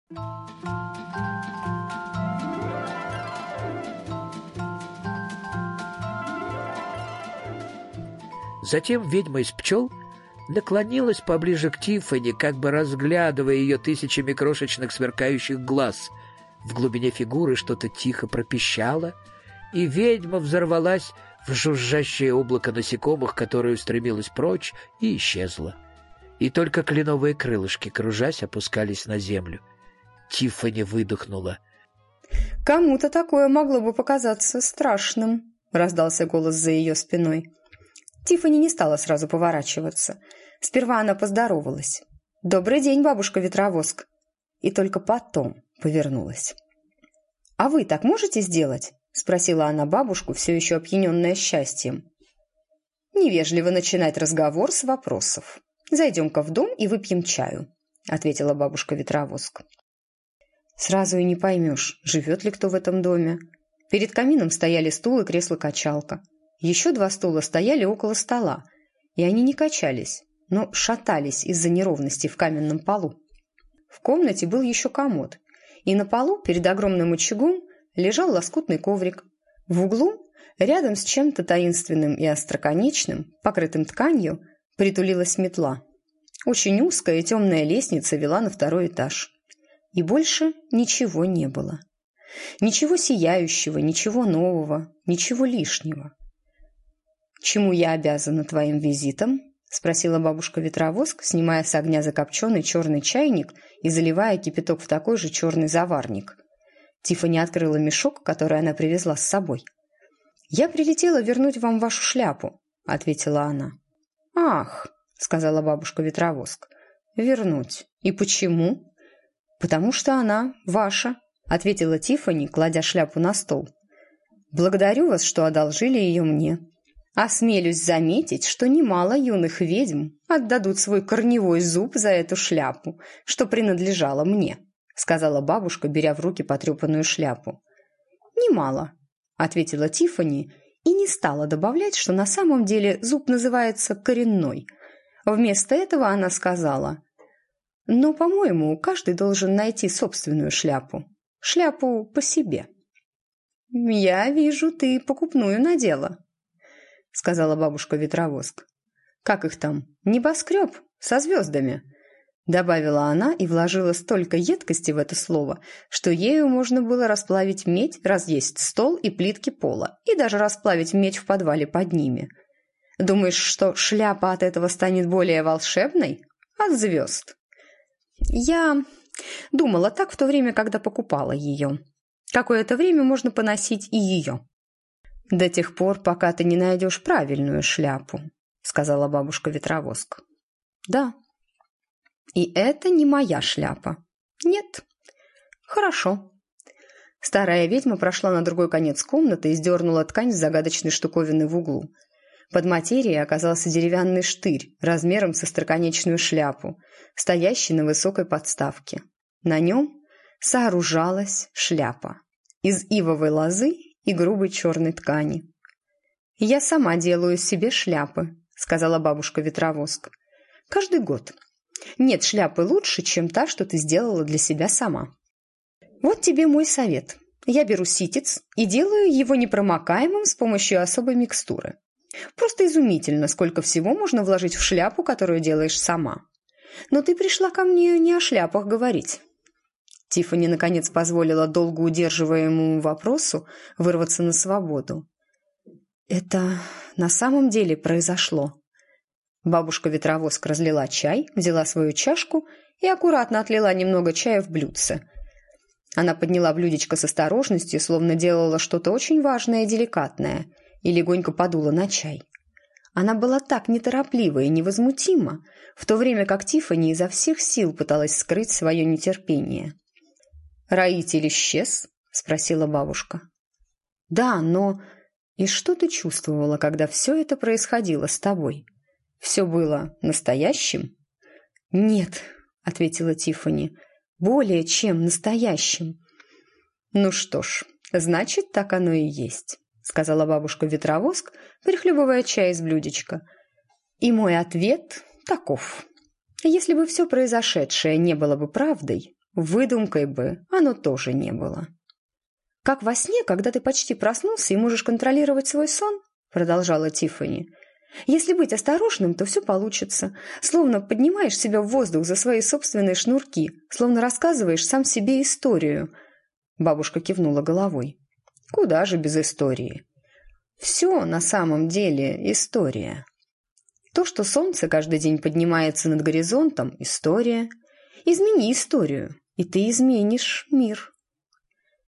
Затем ведьма из пчел наклонилась поближе к Тиффани, как бы разглядывая ее тысячами крошечных сверкающих глаз. В глубине фигуры что-то тихо пропищало, и ведьма взорвалась в жужжащее облако насекомых, которое устремилось прочь и исчезло. И только кленовые крылышки, кружась, опускались на землю. Тиффани выдохнула. «Кому-то такое могло бы показаться страшным», — раздался голос за ее спиной. Тиффани не стала сразу поворачиваться. Сперва она поздоровалась. «Добрый день, бабушка-ветровоск!» И только потом повернулась. «А вы так можете сделать?» — спросила она бабушку, все еще опьяненная счастьем. «Невежливо начинать разговор с вопросов. Зайдем-ка в дом и выпьем чаю», — ответила бабушка-ветровоск. Сразу и не поймешь, живет ли кто в этом доме. Перед камином стояли стул и кресло-качалка. Еще 2 стула стояли около стола, и они не качались, но шатались из-за неровностей в каменном полу. В комнате был еще комод, и на полу перед огромным очагом лежал лоскутный коврик. В углу, рядом с чем-то таинственным и остроконечным, покрытым тканью, притулилась метла. Очень узкая и темная лестница вела на 2-й этаж. И больше ничего не было. Ничего сияющего, ничего нового, ничего лишнего. «Чему я обязана твоим визитом?» — спросила бабушка-ветровоск, снимая с огня закопченный черный чайник и заливая кипяток в такой же черный заварник. Тиффани открыла мешок, который она привезла с собой. «Я прилетела вернуть вам вашу шляпу», — ответила она. «Ах», — сказала бабушка-ветровоск, — «вернуть. И почему?» «Потому что она ваша», — ответила Тиффани, кладя шляпу на стол. «Благодарю вас, что одолжили ее мне. Осмелюсь заметить, что немало юных ведьм отдадут свой корневой зуб за эту шляпу, что принадлежала мне», — сказала бабушка, беря в руки потрепанную шляпу. «Немало», — ответила Тиффани и не стала добавлять, что на самом деле зуб называется коренной. Вместо этого она сказала: «Но, по-моему, каждый должен найти собственную шляпу. Шляпу по себе». «Я вижу, ты покупную надела», — сказала бабушка-ветровоск. «Как их там? Небоскреб со звездами», — добавила она и вложила столько едкости в это слово, что ею можно было расплавить медь, разъесть стол и плитки пола, и даже расплавить медь в подвале под ними. «Думаешь, что шляпа от этого станет более волшебной? От звезд». «Я думала так в то время, когда покупала ее. Какое-то время можно поносить и ее». «До тех пор, пока ты не найдешь правильную шляпу», — сказала бабушка-ветровоск. «Да». «И это не моя шляпа». «Нет». «Хорошо». Старая ведьма прошла на другой конец комнаты и сдернула ткань с загадочной штуковины в углу. Под материей оказался деревянный штырь размером со остроконечную шляпу, стоящий на высокой подставке. На нем сооружалась шляпа из ивовой лозы и грубой черной ткани. «Я сама делаю себе шляпы», — сказала бабушка-ветровоск. «Каждый год. Нет шляпы лучше, чем та, что ты сделала для себя сама. Вот тебе мой совет. Я беру ситец и делаю его непромокаемым с помощью особой микстуры. Просто изумительно, сколько всего можно вложить в шляпу, которую делаешь сама. Но ты пришла ко мне не о шляпах говорить». Тиффани, наконец, позволила долго удерживаемому вопросу вырваться на свободу. «Это на самом деле произошло». Бабушка-ветровоск разлила чай, взяла свою чашку и аккуратно отлила немного чая в блюдце. Она подняла блюдечко с осторожностью, словно делала что-то очень важное и деликатное, и легонько подула на чай. Она была так нетороплива и невозмутима, в то время как Тиффани изо всех сил пыталась скрыть свое нетерпение. «Роитель исчез?» — спросила бабушка. «Да, но... И что ты чувствовала, когда все это происходило с тобой? Все было настоящим?» «Нет», — ответила Тиффани, — «более чем настоящим». «Ну что ж, значит, так оно и есть», — сказала бабушка-ветровоск, прихлебывая чай из блюдечка. «И мой ответ таков. Если бы все произошедшее не было бы правдой, Выдумкой бы оно тоже не было. «Как во сне, когда ты почти проснулся и можешь контролировать свой сон», продолжала Тиффани. «Если быть осторожным, то все получится. Словно поднимаешь себя в воздух за свои собственные шнурки, словно рассказываешь сам себе историю». Бабушка кивнула головой. «Куда же без истории? Все на самом деле история. То, что солнце каждый день поднимается над горизонтом – история. Измени историю, и ты изменишь мир».